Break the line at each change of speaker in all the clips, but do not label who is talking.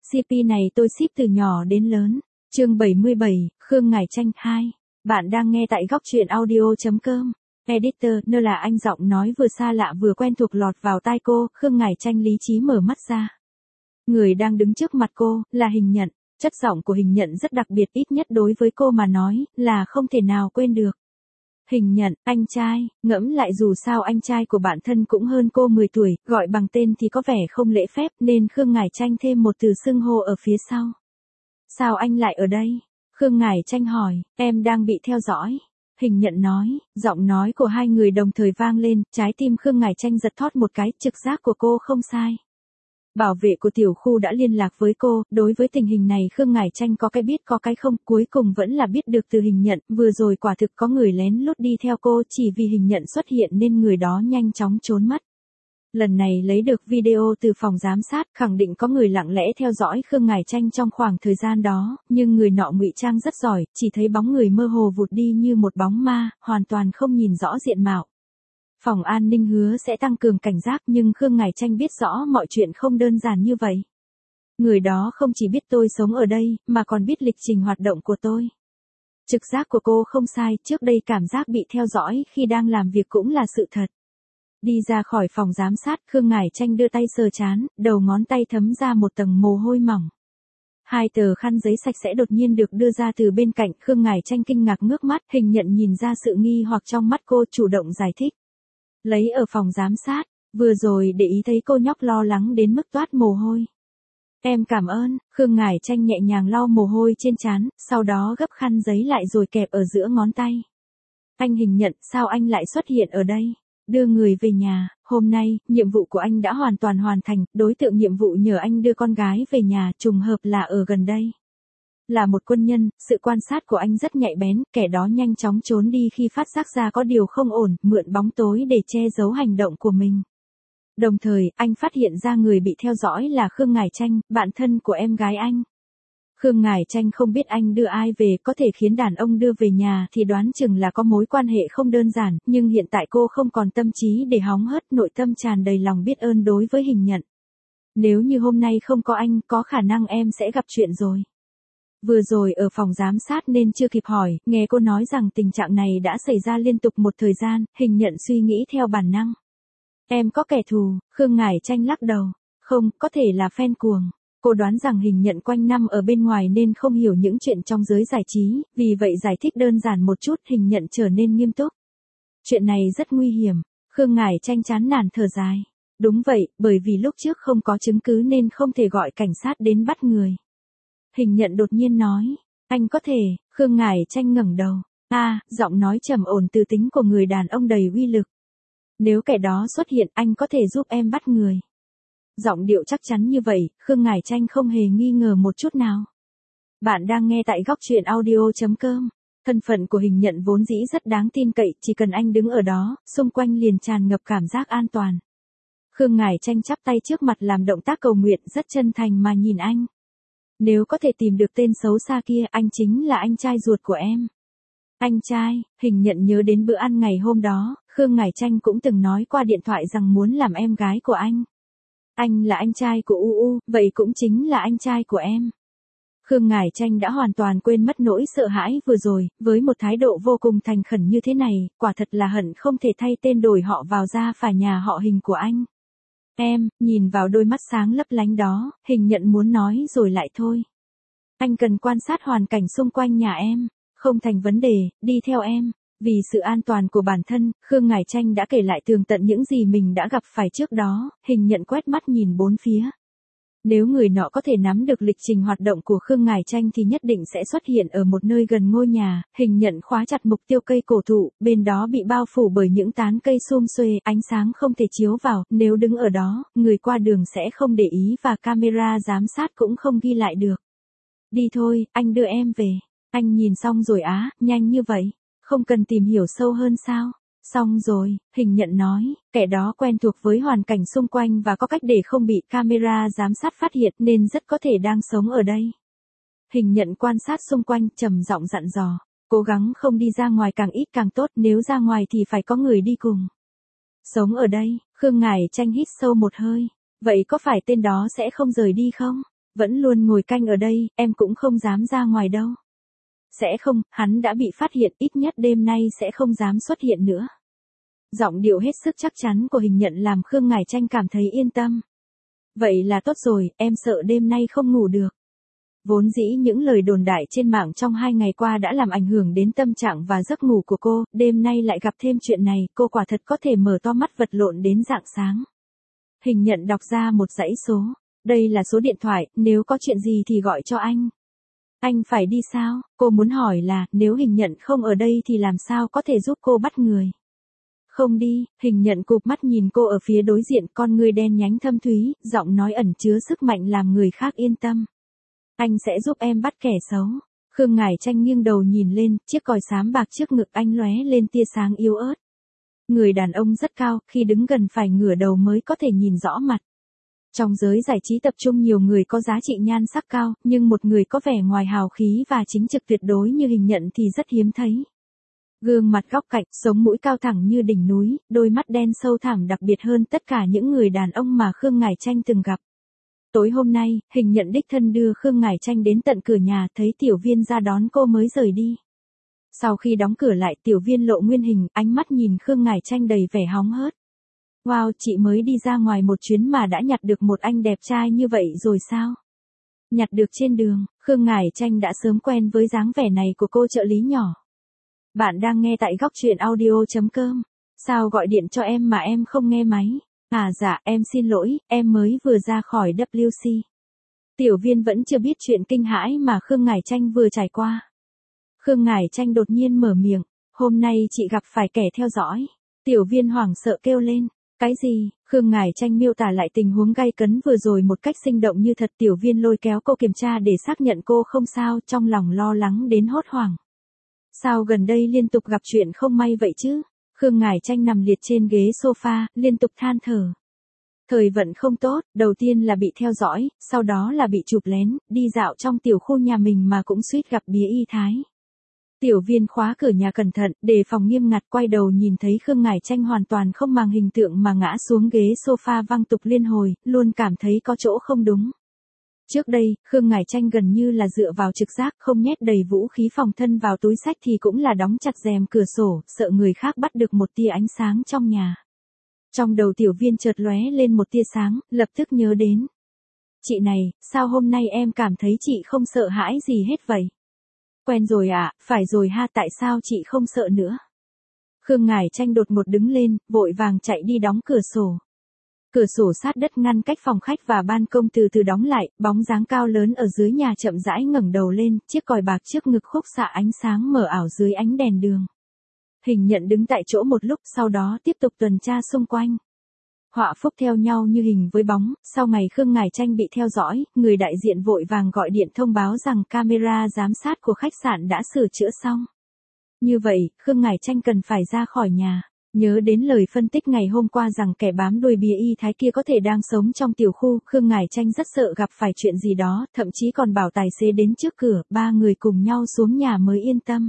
CP này tôi ship từ nhỏ đến lớn. Chương 77, Khương Ngải Tranh 2. Bạn đang nghe tại góc truyện audio.com. Editor, nơi là anh giọng nói vừa xa lạ vừa quen thuộc lọt vào tai cô, Khương Ngải Tranh lý trí mở mắt ra. Người đang đứng trước mặt cô, là Hình Nhận. Chất giọng của Hình Nhận rất đặc biệt, ít nhất đối với cô mà nói, là không thể nào quên được. Hình Nhận, anh trai, ngẫm lại dù sao anh trai của bạn thân cũng hơn cô 10 tuổi, gọi bằng tên thì có vẻ không lễ phép nên Khương Ngải Tranh thêm một từ xưng hô ở phía sau. Sao anh lại ở đây? Khương Ngải Tranh hỏi, em đang bị theo dõi. Hình Nhận nói, giọng nói của hai người đồng thời vang lên, trái tim Khương Ngải Tranh giật thót một cái, trực giác của cô không sai. Bảo vệ của tiểu khu đã liên lạc với cô, đối với tình hình này Khương Ngải Tranh có cái biết có cái không, cuối cùng vẫn là biết được từ Hình Nhận, vừa rồi quả thực có người lén lút đi theo cô, chỉ vì Hình Nhận xuất hiện nên người đó nhanh chóng trốn mất. Lần này lấy được video từ phòng giám sát, khẳng định có người lặng lẽ theo dõi Khương Ngải Tranh trong khoảng thời gian đó, nhưng người nọ ngụy trang rất giỏi, chỉ thấy bóng người mơ hồ vụt đi như một bóng ma, hoàn toàn không nhìn rõ diện mạo. Phòng an ninh hứa sẽ tăng cường cảnh giác nhưng Khương Ngải Tranh biết rõ mọi chuyện không đơn giản như vậy. Người đó không chỉ biết tôi sống ở đây, mà còn biết lịch trình hoạt động của tôi. Trực giác của cô không sai, trước đây cảm giác bị theo dõi khi đang làm việc cũng là sự thật. Đi ra khỏi phòng giám sát, Khương Ngải Tranh đưa tay sờ trán, đầu ngón tay thấm ra một tầng mồ hôi mỏng. Hai tờ khăn giấy sạch sẽ đột nhiên được đưa ra từ bên cạnh, Khương Ngải Tranh kinh ngạc ngước mắt, Hình Nhận nhìn ra sự nghi hoặc trong mắt cô, chủ động giải thích. Lấy ở phòng giám sát, vừa rồi để ý thấy cô nhóc lo lắng đến mức toát mồ hôi. Em cảm ơn, Khương Ngải Tranh nhẹ nhàng lau mồ hôi trên trán, sau đó gấp khăn giấy lại rồi kẹp ở giữa ngón tay. Anh Hình Nhận, sao anh lại xuất hiện ở đây? Đưa người về nhà, hôm nay, nhiệm vụ của anh đã hoàn toàn hoàn thành, đối tượng nhiệm vụ nhờ anh đưa con gái về nhà, trùng hợp là ở gần đây. Là một quân nhân, sự quan sát của anh rất nhạy bén, kẻ đó nhanh chóng trốn đi khi phát giác ra có điều không ổn, mượn bóng tối để che giấu hành động của mình. Đồng thời, anh phát hiện ra người bị theo dõi là Khương Ngải Tranh, bạn thân của em gái anh. Khương Ngải Tranh không biết anh đưa ai về, có thể khiến đàn ông đưa về nhà thì đoán chừng là có mối quan hệ không đơn giản, nhưng hiện tại cô không còn tâm trí để hóng hớt, nội tâm tràn đầy lòng biết ơn đối với Hình Nhận. Nếu như hôm nay không có anh, có khả năng em sẽ gặp chuyện rồi. Vừa rồi ở phòng giám sát nên chưa kịp hỏi, nghe cô nói rằng tình trạng này đã xảy ra liên tục một thời gian, Hình Nhận suy nghĩ theo bản năng. Em có kẻ thù, Khương Ngải Tranh lắc đầu. Không, có thể là fan cuồng. Cô đoán rằng Hình Nhận quanh năm ở bên ngoài nên không hiểu những chuyện trong giới giải trí, vì vậy giải thích đơn giản một chút, Hình Nhận trở nên nghiêm túc. Chuyện này rất nguy hiểm, Khương Ngải Tranh chán nản thở dài. Đúng vậy, bởi vì lúc trước không có chứng cứ nên không thể gọi cảnh sát đến bắt người. Hình Nhận đột nhiên nói, anh có thể, Khương Ngải Tranh ngẩng đầu. Giọng nói trầm ổn từ tính của người đàn ông đầy uy lực. Nếu kẻ đó xuất hiện, anh có thể giúp em bắt người. Giọng điệu chắc chắn như vậy, Khương Ngải Tranh không hề nghi ngờ một chút nào. Bạn đang nghe tại góc truyện audio.com. Thân phận của Hình Nhận vốn dĩ rất đáng tin cậy, chỉ cần anh đứng ở đó, xung quanh liền tràn ngập cảm giác an toàn. Khương Ngải Tranh chắp tay trước mặt làm động tác cầu nguyện, rất chân thành mà nhìn anh. Nếu có thể tìm được tên xấu xa kia, anh chính là anh trai ruột của em. Anh trai, Hình Nhận nhớ đến bữa ăn ngày hôm đó, Khương Ngải Tranh cũng từng nói qua điện thoại rằng muốn làm em gái của anh. Anh là anh trai của UU, vậy cũng chính là anh trai của em. Khương Ngải Tranh đã hoàn toàn quên mất nỗi sợ hãi vừa rồi, với một thái độ vô cùng thành khẩn như thế này, quả thật là hận không thể thay tên đổi họ vào ra phải nhà họ Hình của anh. Em, nhìn vào đôi mắt sáng lấp lánh đó, Hình Nhận muốn nói rồi lại thôi. Anh cần quan sát hoàn cảnh xung quanh nhà em, không thành vấn đề, đi theo em. Vì sự an toàn của bản thân, Khương Ngải Tranh đã kể lại tường tận những gì mình đã gặp phải trước đó, Hình Nhận quét mắt nhìn bốn phía. Nếu người nọ có thể nắm được lịch trình hoạt động của Khương Ngải Tranh thì nhất định sẽ xuất hiện ở một nơi gần ngôi nhà, Hình Nhận khóa chặt mục tiêu cây cổ thụ, bên đó bị bao phủ bởi những tán cây sum xuê, ánh sáng không thể chiếu vào, nếu đứng ở đó, người qua đường sẽ không để ý và camera giám sát cũng không ghi lại được. Đi thôi, anh đưa em về. Anh nhìn xong rồi nhanh như vậy. Không cần tìm hiểu sâu hơn sao? Xong rồi, Hình Nhận nói, kẻ đó quen thuộc với hoàn cảnh xung quanh và có cách để không bị camera giám sát phát hiện nên rất có thể đang sống ở đây. Hình Nhận quan sát xung quanh, trầm giọng dặn dò, cố gắng không đi ra ngoài càng ít càng tốt, nếu ra ngoài thì phải có người đi cùng. Sống ở đây, Khương Ngải Tranh hít sâu một hơi, vậy có phải tên đó sẽ không rời đi không? Vẫn luôn ngồi canh ở đây, em cũng không dám ra ngoài đâu. Sẽ không, hắn đã bị phát hiện, ít nhất đêm nay sẽ không dám xuất hiện nữa. Giọng điệu hết sức chắc chắn của Hình Nhận làm Khương Ngải Tranh cảm thấy yên tâm. Vậy là tốt rồi, em sợ đêm nay không ngủ được. Vốn dĩ những lời đồn đại trên mạng trong 2 ngày qua đã làm ảnh hưởng đến tâm trạng và giấc ngủ của cô, đêm nay lại gặp thêm chuyện này, cô quả thật có thể mở to mắt vật lộn đến rạng sáng. Hình Nhận đọc ra một dãy số. Đây là số điện thoại, nếu có chuyện gì thì gọi cho anh. Anh phải đi sao? Cô muốn hỏi là, nếu Hình Nhận không ở đây thì làm sao có thể giúp cô bắt người? Không đi, Hình Nhận cụp mắt nhìn cô ở phía đối diện, con người đen nhánh thâm thúy, giọng nói ẩn chứa sức mạnh làm người khác yên tâm. Anh sẽ giúp em bắt kẻ xấu. Khương Ngải Tranh nghiêng đầu nhìn lên, chiếc còi xám bạc trước ngực anh lóe lên tia sáng yếu ớt. Người đàn ông rất cao, khi đứng gần phải ngửa đầu mới có thể nhìn rõ mặt. Trong giới giải trí tập trung nhiều người có giá trị nhan sắc cao, nhưng một người có vẻ ngoài hào khí và chính trực tuyệt đối như Hình Nhận thì rất hiếm thấy. Gương mặt góc cạnh, sống mũi cao thẳng như đỉnh núi, đôi mắt đen sâu thẳm đặc biệt hơn tất cả những người đàn ông mà Khương Ngải Tranh từng gặp. Tối hôm nay, Hình Nhận đích thân đưa Khương Ngải Tranh đến tận cửa nhà, thấy Tiểu Viên ra đón cô mới rời đi. Sau khi đóng cửa lại, Tiểu Viên lộ nguyên hình, ánh mắt nhìn Khương Ngải Tranh đầy vẻ hóng hớt. Wow, chị mới đi ra ngoài một chuyến mà đã nhặt được một anh đẹp trai như vậy rồi sao? Nhặt được trên đường, Khương Ngải Tranh đã sớm quen với dáng vẻ này của cô trợ lý nhỏ. Bạn đang nghe tại góc truyện audio.com. Sao gọi điện cho em mà em không nghe máy? À dạ, em xin lỗi, em mới vừa ra khỏi WC. Tiểu Viên vẫn chưa biết chuyện kinh hãi mà Khương Ngải Tranh vừa trải qua. Khương Ngải Tranh đột nhiên mở miệng, hôm nay chị gặp phải kẻ theo dõi. Tiểu Viên hoảng sợ kêu lên, cái gì? Khương Ngải Tranh miêu tả lại tình huống gay cấn vừa rồi một cách sinh động như thật. Tiểu Viên lôi kéo cô kiểm tra để xác nhận cô không sao, trong lòng lo lắng đến hốt hoảng. Sao gần đây liên tục gặp chuyện không may vậy chứ? Khương Ngải Tranh nằm liệt trên ghế sofa, liên tục than thở. Thời vận không tốt, đầu tiên là bị theo dõi, sau đó là bị chụp lén, đi dạo trong tiểu khu nhà mình mà cũng suýt gặp bía y thái. Tiểu Viên khóa cửa nhà cẩn thận, đề phòng nghiêm ngặt, quay đầu nhìn thấy Khương Ngải Tranh hoàn toàn không màng hình tượng mà ngã xuống ghế sofa văng tục liên hồi, luôn cảm thấy có chỗ không đúng. Trước đây, Khương Ngải Tranh gần như là dựa vào trực giác, không nhét đầy vũ khí phòng thân vào túi xách thì cũng là đóng chặt rèm cửa sổ, sợ người khác bắt được một tia ánh sáng trong nhà. Trong đầu Tiểu Viên chợt lóe lên một tia sáng, lập tức nhớ đến. Chị này, sao hôm nay em cảm thấy chị không sợ hãi gì hết vậy? Quen rồi ạ, phải rồi ha, tại sao chị không sợ nữa? Khương Ngải Tranh đột ngột đứng lên, vội vàng chạy đi đóng cửa sổ. Cửa sổ sát đất ngăn cách phòng khách và ban công từ từ đóng lại, bóng dáng cao lớn ở dưới nhà chậm rãi ngẩng đầu lên, chiếc còi bạc trước ngực khúc xạ ánh sáng mờ ảo dưới ánh đèn đường. Hình Nhận đứng tại chỗ một lúc, sau đó tiếp tục tuần tra xung quanh. Họa phúc theo nhau như hình với bóng, sau ngày Khương Ngải Tranh bị theo dõi, người đại diện vội vàng gọi điện thông báo rằng camera giám sát của khách sạn đã sửa chữa xong. Như vậy, Khương Ngải Tranh cần phải ra khỏi nhà. Nhớ đến lời phân tích ngày hôm qua rằng kẻ bám đuôi bía y thái kia có thể đang sống trong tiểu khu, Khương Ngải Tranh rất sợ gặp phải chuyện gì đó, thậm chí còn bảo tài xế đến trước cửa, 3 người cùng nhau xuống nhà mới yên tâm.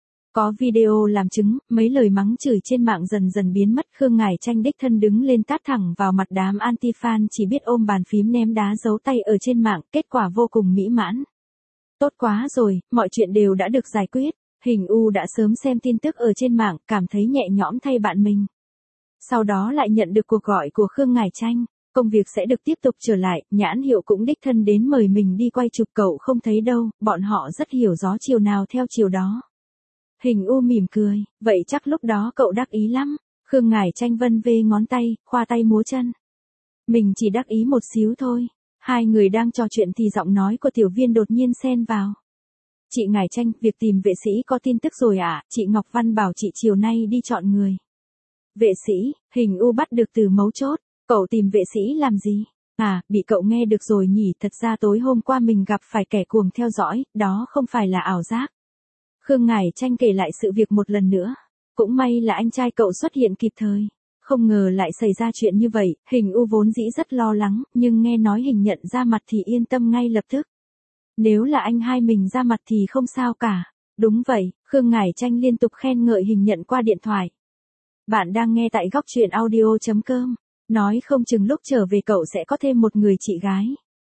Có video làm chứng, mấy lời mắng chửi trên mạng dần dần biến mất. Khương Ngải Tranh đích thân đứng lên tát thẳng vào mặt đám anti-fan chỉ biết ôm bàn phím ném đá giấu tay ở trên mạng, kết quả vô cùng mỹ mãn. Tốt quá rồi, mọi chuyện đều đã được giải quyết. Hình U đã sớm xem tin tức ở trên mạng, cảm thấy nhẹ nhõm thay bạn mình. Sau đó lại nhận được cuộc gọi của Khương Ngải Tranh. Công việc sẽ được tiếp tục trở lại, nhãn hiệu cũng đích thân đến mời mình đi quay chụp, cậu không thấy đâu, bọn họ rất hiểu gió chiều nào theo chiều đó. Hình U mỉm cười, vậy chắc lúc đó cậu đắc ý lắm. Khương Ngải Tranh vân vê ngón tay, khoa tay múa chân. Mình chỉ đắc ý một xíu thôi. Hai người đang trò chuyện thì giọng nói của Tiểu Viên đột nhiên xen vào. Chị Ngải Tranh, việc tìm vệ sĩ có tin tức rồi ạ, chị Ngọc Văn bảo chị chiều nay đi chọn người. Vệ sĩ, Hình U bắt được từ mấu chốt, cậu tìm vệ sĩ làm gì? À, bị cậu nghe được rồi nhỉ, thật ra tối hôm qua mình gặp phải kẻ cuồng theo dõi, đó không phải là ảo giác. Khương Ngải Tranh kể lại sự việc một lần nữa. Cũng may là anh trai cậu xuất hiện kịp thời. Không ngờ lại xảy ra chuyện như vậy, Hình U vốn dĩ rất lo lắng, nhưng nghe nói Hình Nhận ra mặt thì yên tâm ngay lập tức. Nếu là anh hai mình ra mặt thì không sao cả. Đúng vậy, Khương Ngải Tranh liên tục khen ngợi Hình Nhận qua điện thoại. Bạn đang nghe tại góc truyện audio.com. Nói không chừng lúc trở về cậu sẽ có thêm một người chị gái.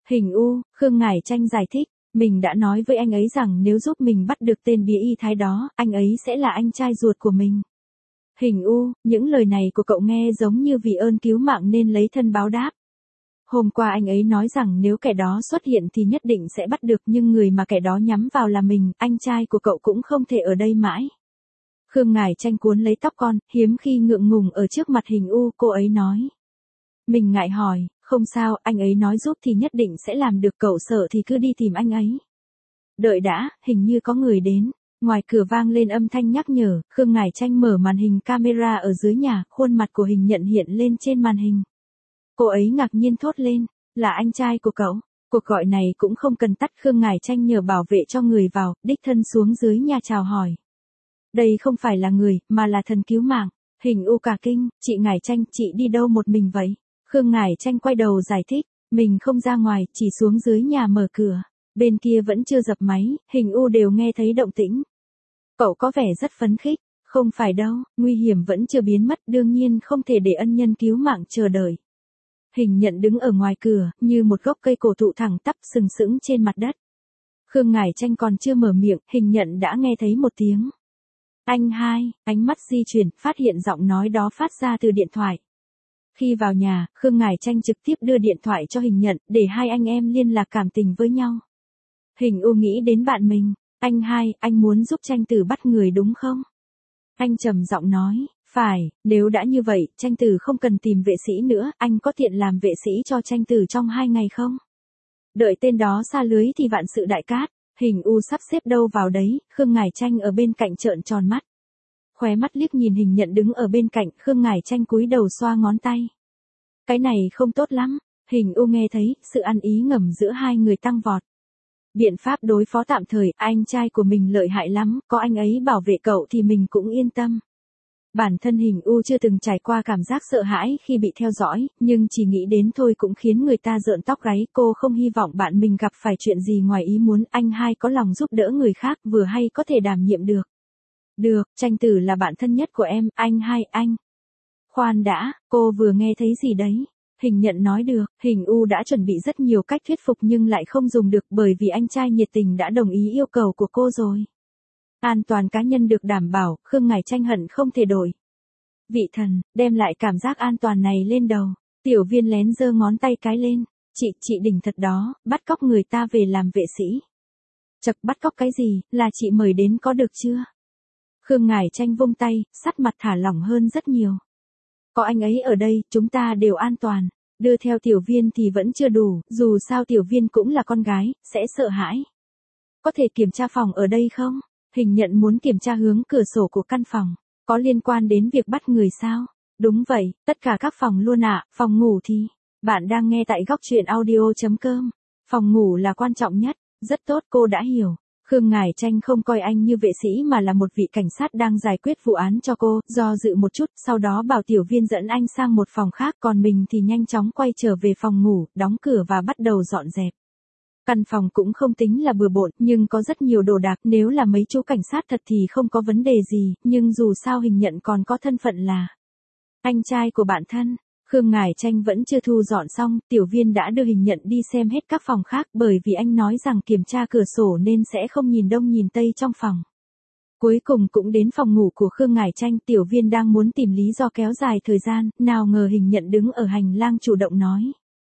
Hình U, Khương Ngải Tranh giải thích, mình đã nói với anh ấy rằng nếu giúp mình bắt được tên bía y thái đó, anh ấy sẽ là anh trai ruột của mình. Hình U, những lời này của cậu nghe giống như vì ơn cứu mạng nên lấy thân báo đáp. Hôm qua anh ấy nói rằng nếu kẻ đó xuất hiện thì nhất định sẽ bắt được, nhưng người mà kẻ đó nhắm vào là mình, anh trai của cậu cũng không thể ở đây mãi. Khương Ngải Tranh cuốn lấy tóc con, hiếm khi ngượng ngùng ở trước mặt Hình U, cô ấy nói. Mình ngại hỏi, không sao, anh ấy nói giúp thì nhất định sẽ làm được, cậu sợ thì cứ đi tìm anh ấy. Đợi đã, hình như có người đến. Ngoài cửa vang lên âm thanh nhắc nhở, Khương Ngải Tranh mở màn hình camera ở dưới nhà, khuôn mặt của Hình Nhận hiện lên trên màn hình. Cô ấy ngạc nhiên thốt lên, là anh trai của cậu. Cuộc gọi này cũng không cần tắt, Khương Ngải Tranh nhờ bảo vệ cho người vào, đích thân xuống dưới nhà chào hỏi. Đây không phải là người, mà là thần cứu mạng. Hình U cả kinh, chị Ngải Tranh, chị đi đâu một mình vậy? Khương Ngải Tranh quay đầu giải thích, mình không ra ngoài, chỉ xuống dưới nhà mở cửa. Bên kia vẫn chưa dập máy, Hình U đều nghe thấy động tĩnh. Cậu có vẻ rất phấn khích, không phải đâu, nguy hiểm vẫn chưa biến mất, đương nhiên không thể để ân nhân cứu mạng chờ đợi. Hình Nhận đứng ở ngoài cửa, như một gốc cây cổ thụ thẳng tắp sừng sững trên mặt đất. Khương Ngải Tranh còn chưa mở miệng, Hình Nhận đã nghe thấy một tiếng. Anh hai, ánh mắt di chuyển, phát hiện giọng nói đó phát ra từ điện thoại. Khi vào nhà, Khương Ngải Tranh trực tiếp đưa điện thoại cho Hình Nhận, để hai anh em liên lạc cảm tình với nhau. Hình U nghĩ đến bạn mình, anh hai, anh muốn giúp Tranh Tử bắt người đúng không? Anh trầm giọng nói, phải, nếu đã như vậy, Tranh Tử không cần tìm vệ sĩ nữa, anh có tiện làm vệ sĩ cho Tranh Tử trong 2 ngày không? Đợi tên đó xa lưới thì vạn sự đại cát. Hình U sắp xếp đâu vào đấy, Khương Ngải Tranh ở bên cạnh trợn tròn mắt. Khóe mắt liếc nhìn Hình Nhận đứng ở bên cạnh, Khương Ngải Tranh cúi đầu xoa ngón tay. Cái này không tốt lắm, Hình U nghe thấy, sự ăn ý ngầm giữa hai người tăng vọt. Biện pháp đối phó tạm thời, anh trai của mình lợi hại lắm, có anh ấy bảo vệ cậu thì mình cũng yên tâm. Bản thân Hình U chưa từng trải qua cảm giác sợ hãi khi bị theo dõi, nhưng chỉ nghĩ đến thôi cũng khiến người ta rợn tóc gáy. Cô không hy vọng bạn mình gặp phải chuyện gì ngoài ý muốn. Anh hai có lòng giúp đỡ người khác, vừa hay có thể đảm nhiệm được. Được, Tranh Tử là bạn thân nhất của em, anh hai, anh. Khoan đã, cô vừa nghe thấy gì đấy? Hình Nhận nói được, Hình U đã chuẩn bị rất nhiều cách thuyết phục nhưng lại không dùng được bởi vì anh trai nhiệt tình đã đồng ý yêu cầu của cô rồi. An toàn cá nhân được đảm bảo, Khương Ngải Tranh hận không thể đổi. Vị thần, đem lại cảm giác an toàn này lên đầu. Tiểu Viên lén giơ ngón tay cái lên. Chị đỉnh thật đó, bắt cóc người ta về làm vệ sĩ. Chật, bắt cóc cái gì, là chị mời đến có được chưa? Khương Ngải Tranh vung tay, sắc mặt thả lỏng hơn rất nhiều. Có anh ấy ở đây, chúng ta đều an toàn. Đưa theo Tiểu Viên thì vẫn chưa đủ, dù sao Tiểu Viên cũng là con gái, sẽ sợ hãi. Có thể kiểm tra phòng ở đây không? Hình Nhận muốn kiểm tra hướng cửa sổ của căn phòng. Có liên quan đến việc bắt người sao? Đúng vậy, tất cả các phòng luôn ạ. Phòng ngủ thì? Bạn đang nghe tại góc truyện audio.com. Phòng ngủ là quan trọng nhất. Rất tốt, cô đã hiểu. Khương Ngải Tranh không coi anh như vệ sĩ mà là một vị cảnh sát đang giải quyết vụ án cho cô, do dự một chút, sau đó bảo Tiểu Viên dẫn anh sang một phòng khác, còn mình thì nhanh chóng quay trở về phòng ngủ, đóng cửa và bắt đầu dọn dẹp. Căn phòng cũng không tính là bừa bộn, nhưng có rất nhiều đồ đạc, nếu là mấy chú cảnh sát thật thì không có vấn đề gì, nhưng dù sao Hình Nhận còn có thân phận là anh trai của bạn thân. Khương Ngải Tranh vẫn chưa thu dọn xong, Tiểu Viên đã đưa Hình Nhận đi xem hết các phòng khác bởi vì anh nói rằng kiểm tra cửa sổ nên sẽ không nhìn đông nhìn tây trong phòng. Cuối cùng cũng đến phòng ngủ của Khương Ngải Tranh, Tiểu Viên đang muốn tìm lý do kéo dài thời gian, nào ngờ Hình Nhận đứng ở hành lang chủ động nói.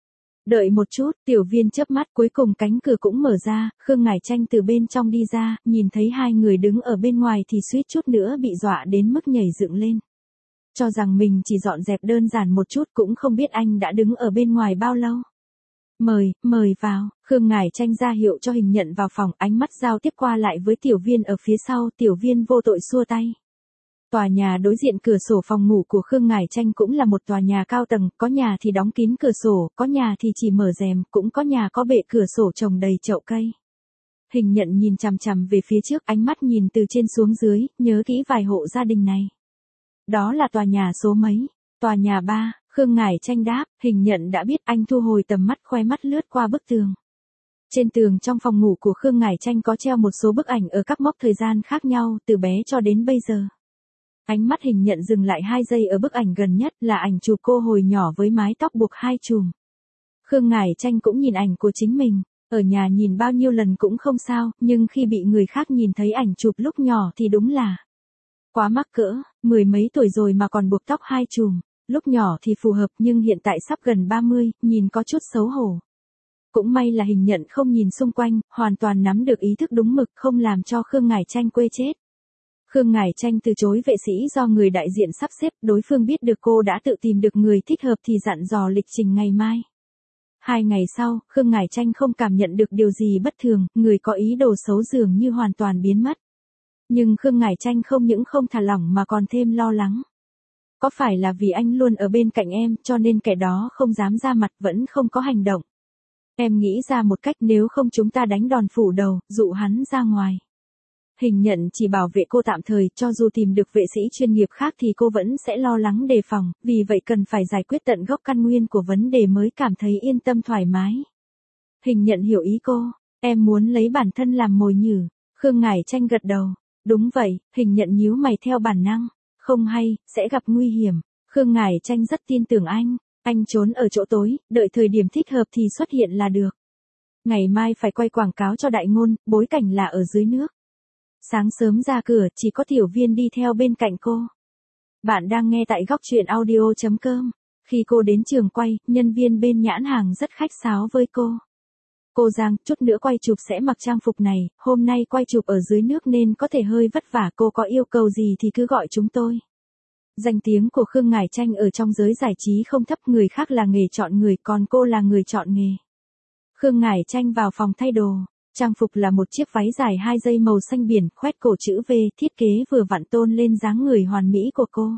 Đợi một chút, Tiểu Viên chớp mắt, cuối cùng cánh cửa cũng mở ra, Khương Ngải Tranh từ bên trong đi ra, nhìn thấy hai người đứng ở bên ngoài thì suýt chút nữa bị dọa đến mức nhảy dựng lên. Cho rằng mình chỉ dọn dẹp đơn giản một chút cũng không biết anh đã đứng ở bên ngoài bao lâu. Mời vào, Khương Ngải Tranh ra hiệu cho Hình Nhận vào phòng, ánh mắt giao tiếp qua lại với Tiểu Viên ở phía sau, Tiểu Viên vô tội xua tay. Tòa nhà đối diện cửa sổ phòng ngủ của Khương Ngải Tranh cũng là một tòa nhà cao tầng, có nhà thì đóng kín cửa sổ, có nhà thì chỉ mở rèm, cũng có nhà có bệ cửa sổ trồng đầy chậu cây. Hình Nhận nhìn chằm chằm về phía trước, ánh mắt nhìn từ trên xuống dưới, nhớ kỹ vài hộ gia đình này. Đó là tòa nhà số mấy? Tòa nhà 3, Khương Ngải Tranh đáp, Hình Nhận đã biết, anh thu hồi tầm mắt, khoe mắt lướt qua bức tường. Trên tường trong phòng ngủ của Khương Ngải Tranh có treo một số bức ảnh ở các mốc thời gian khác nhau, từ bé cho đến bây giờ. Ánh mắt Hình Nhận dừng lại 2 giây ở bức ảnh gần nhất, là ảnh chụp cô hồi nhỏ với mái tóc buộc 2 chùm. Khương Ngải Tranh cũng nhìn ảnh của chính mình, ở nhà nhìn bao nhiêu lần cũng không sao, nhưng khi bị người khác nhìn thấy ảnh chụp lúc nhỏ thì đúng là quá mắc cỡ, mười mấy tuổi rồi mà còn buộc tóc hai chùm, lúc nhỏ thì phù hợp nhưng hiện tại sắp gần 30, nhìn có chút xấu hổ. Cũng may là Hình Nhận không nhìn xung quanh, hoàn toàn nắm được ý thức đúng mực không làm cho Khương Ngải Tranh quê chết. Khương Ngải Tranh từ chối vệ sĩ do người đại diện sắp xếp, đối phương biết được cô đã tự tìm được người thích hợp thì dặn dò lịch trình ngày mai. 2 ngày sau, Khương Ngải Tranh không cảm nhận được điều gì bất thường, người có ý đồ xấu dường như hoàn toàn biến mất. Nhưng Khương Ngải Tranh không những không thả lỏng mà còn thêm lo lắng. Có phải là vì anh luôn ở bên cạnh em cho nên kẻ đó không dám ra mặt vẫn không có hành động? Em nghĩ ra một cách nếu không chúng ta đánh đòn phủ đầu, dụ hắn ra ngoài. Hình Nhận chỉ bảo vệ cô tạm thời, cho dù tìm được vệ sĩ chuyên nghiệp khác thì cô vẫn sẽ lo lắng đề phòng, vì vậy cần phải giải quyết tận gốc căn nguyên của vấn đề mới cảm thấy yên tâm thoải mái. Hình Nhận hiểu ý cô, em muốn lấy bản thân làm mồi nhử. Khương Ngải Tranh gật đầu, đúng vậy. Hình Nhận nhíu mày theo bản năng, không hay, sẽ gặp nguy hiểm. Khương Ngải Tranh rất tin tưởng anh trốn ở chỗ tối, đợi thời điểm thích hợp thì xuất hiện là được. Ngày mai phải quay quảng cáo cho Đại Ngôn, bối cảnh là ở dưới nước. Sáng sớm ra cửa, chỉ có Tiểu Viên đi theo bên cạnh cô. Bạn đang nghe tại góc truyện audio.com. Khi cô đến trường quay, nhân viên bên nhãn hàng rất khách sáo với cô. Cô Giang, chút nữa quay chụp sẽ mặc trang phục này, hôm nay quay chụp ở dưới nước nên có thể hơi vất vả, cô có yêu cầu gì thì cứ gọi chúng tôi. Danh tiếng của Khương Ngải Tranh ở trong giới giải trí không thấp, người khác là nghề chọn người, còn cô là người chọn nghề. Khương Ngải Tranh vào phòng thay đồ. Trang phục là một chiếc váy dài 2 dây màu xanh biển, khoét cổ chữ V, thiết kế vừa vặn tôn lên dáng người hoàn mỹ của cô.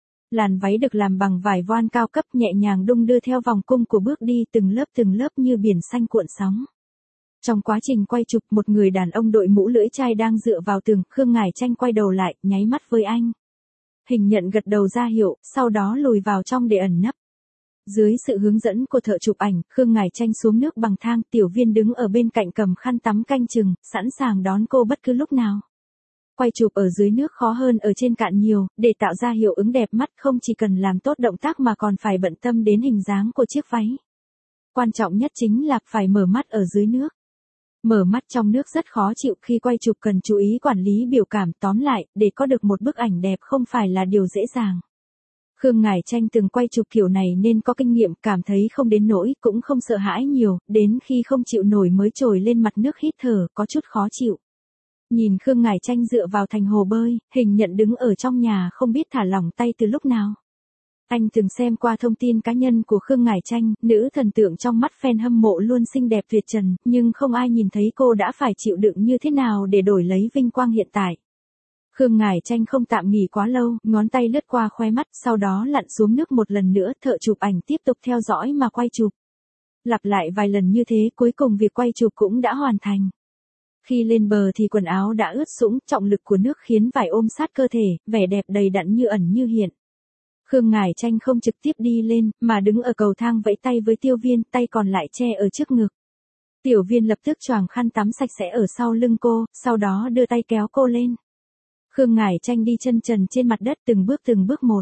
Làn váy được làm bằng vải voan cao cấp nhẹ nhàng đung đưa theo vòng cung của bước đi từng lớp như biển xanh cuộn sóng. Trong quá trình quay chụp, một người đàn ông đội mũ lưỡi chai đang dựa vào tường, Khương Ngải Tranh quay đầu lại, nháy mắt với anh. Hình Nhận gật đầu ra hiệu, sau đó lùi vào trong để ẩn nấp. Dưới sự hướng dẫn của thợ chụp ảnh, Khương Ngải Tranh xuống nước bằng thang, Tiểu Viên đứng ở bên cạnh cầm khăn tắm canh chừng, sẵn sàng đón cô bất cứ lúc nào. Quay chụp ở dưới nước khó hơn ở trên cạn nhiều, để tạo ra hiệu ứng đẹp mắt không chỉ cần làm tốt động tác mà còn phải bận tâm đến hình dáng của chiếc váy. Quan trọng nhất chính là phải mở mắt ở dưới nước. Mở mắt trong nước rất khó chịu, khi quay chụp cần chú ý quản lý biểu cảm, tóm lại, để có được một bức ảnh đẹp không phải là điều dễ dàng. Khương Ngải Tranh từng quay chụp kiểu này nên có kinh nghiệm, cảm thấy không đến nỗi, cũng không sợ hãi nhiều, đến khi không chịu nổi mới trồi lên mặt nước hít thở, có chút khó chịu. Nhìn Khương Ngải Tranh dựa vào thành hồ bơi, Hình Nhận đứng ở trong nhà không biết thả lỏng tay từ lúc nào. Anh từng xem qua thông tin cá nhân của Khương Ngải Tranh, nữ thần tượng trong mắt fan hâm mộ luôn xinh đẹp tuyệt trần, nhưng không ai nhìn thấy cô đã phải chịu đựng như thế nào để đổi lấy vinh quang hiện tại. Khương Ngải Tranh không tạm nghỉ quá lâu, ngón tay lướt qua khóe mắt, sau đó lặn xuống nước một lần nữa, thợ chụp ảnh tiếp tục theo dõi mà quay chụp. Lặp lại vài lần như thế, cuối cùng việc quay chụp cũng đã hoàn thành. Khi lên bờ thì quần áo đã ướt sũng, trọng lực của nước khiến vải ôm sát cơ thể, vẻ đẹp đầy đặn như ẩn như hiện. Khương Ngải Tranh không trực tiếp đi lên, mà đứng ở cầu thang vẫy tay với Tiểu Viên, tay còn lại che ở trước ngực. Tiểu Viên lập tức choàng khăn tắm sạch sẽ ở sau lưng cô, sau đó đưa tay kéo cô lên. Khương Ngải Tranh đi chân trần trên mặt đất từng bước một.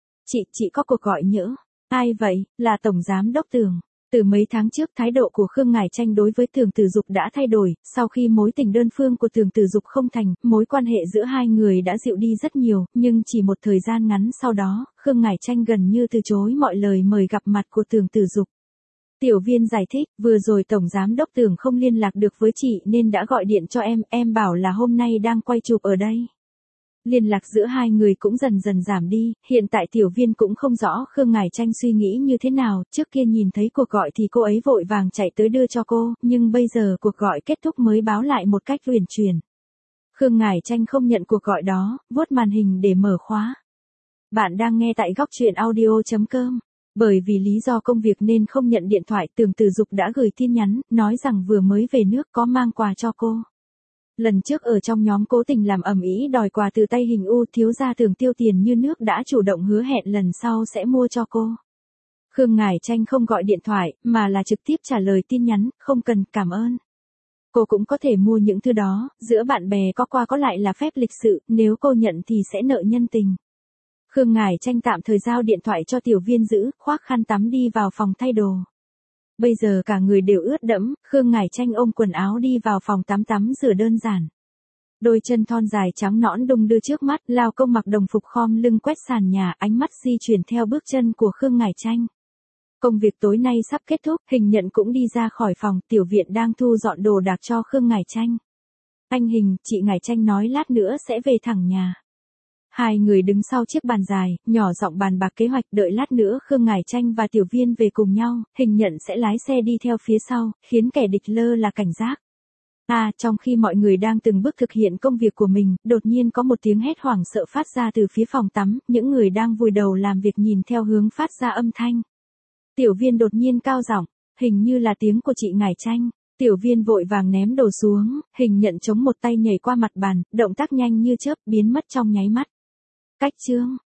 Chị có cuộc gọi nhỡ. Ai vậy? Là Tổng Giám Đốc Tường. Từ mấy tháng trước, thái độ của Khương Ngải Tranh đối với Tường Tử Dục đã thay đổi, sau khi mối tình đơn phương của Tường Tử Dục không thành, mối quan hệ giữa hai người đã dịu đi rất nhiều, nhưng chỉ một thời gian ngắn sau đó, Khương Ngải Tranh gần như từ chối mọi lời mời gặp mặt của Tường Tử Dục. Tiểu Viên giải thích, vừa rồi Tổng Giám Đốc Tường không liên lạc được với chị nên đã gọi điện cho em bảo là hôm nay đang quay chụp ở đây. Liên lạc giữa hai người cũng dần dần giảm đi, hiện tại Tiểu Viên cũng không rõ Khương Ngải Tranh suy nghĩ như thế nào, trước kia nhìn thấy cuộc gọi thì cô ấy vội vàng chạy tới đưa cho cô, nhưng bây giờ cuộc gọi kết thúc mới báo lại một cách uyển chuyển. Khương Ngải Tranh không nhận cuộc gọi đó, vuốt màn hình để mở khóa. Bạn đang nghe tại góc truyện audio.com. Bởi vì lý do công việc nên không nhận điện thoại, Tường Tử Dục đã gửi tin nhắn, nói rằng vừa mới về nước có mang quà cho cô. Lần trước ở trong nhóm cố tình làm ầm ĩ đòi quà từ tay Hình U, thiếu gia Tường tiêu tiền như nước đã chủ động hứa hẹn lần sau sẽ mua cho cô. Khương Ngải Tranh không gọi điện thoại, mà là trực tiếp trả lời tin nhắn, không cần, cảm ơn. Cô cũng có thể mua những thứ đó, giữa bạn bè có qua có lại là phép lịch sự, nếu cô nhận thì sẽ nợ nhân tình. Khương Ngải Tranh tạm thời giao điện thoại cho Tiểu Viên giữ, khoác khăn tắm đi vào phòng thay đồ. Bây giờ cả người đều ướt đẫm, Khương Ngải Tranh ôm quần áo đi vào phòng tắm rửa đơn giản. Đôi chân thon dài trắng nõn đung đưa trước mắt, Lao Công mặc đồng phục khom lưng quét sàn nhà, ánh mắt di chuyển theo bước chân của Khương Ngải Tranh. Công việc tối nay sắp kết thúc, Hình Nhận cũng đi ra khỏi phòng, Tiểu Viện đang thu dọn đồ đạc cho Khương Ngải Tranh. Anh Hình, chị Ngải Tranh nói lát nữa sẽ về thẳng nhà. Hai người đứng sau chiếc bàn dài, nhỏ giọng bàn bạc kế hoạch, đợi lát nữa Khương Ngải Tranh và Tiểu Viên về cùng nhau, Hình Nhận sẽ lái xe đi theo phía sau, khiến kẻ địch lơ là cảnh giác. Trong khi mọi người đang từng bước thực hiện công việc của mình, đột nhiên có một tiếng hét hoảng sợ phát ra từ phía phòng tắm, những người đang vùi đầu làm việc nhìn theo hướng phát ra âm thanh. Tiểu Viên đột nhiên cao giọng, hình như là tiếng của chị Ngải Tranh. Tiểu Viên vội vàng ném đồ xuống, Hình Nhận chống một tay nhảy qua mặt bàn, động tác nhanh như chớp, biến mất trong nháy mắt. Cách chương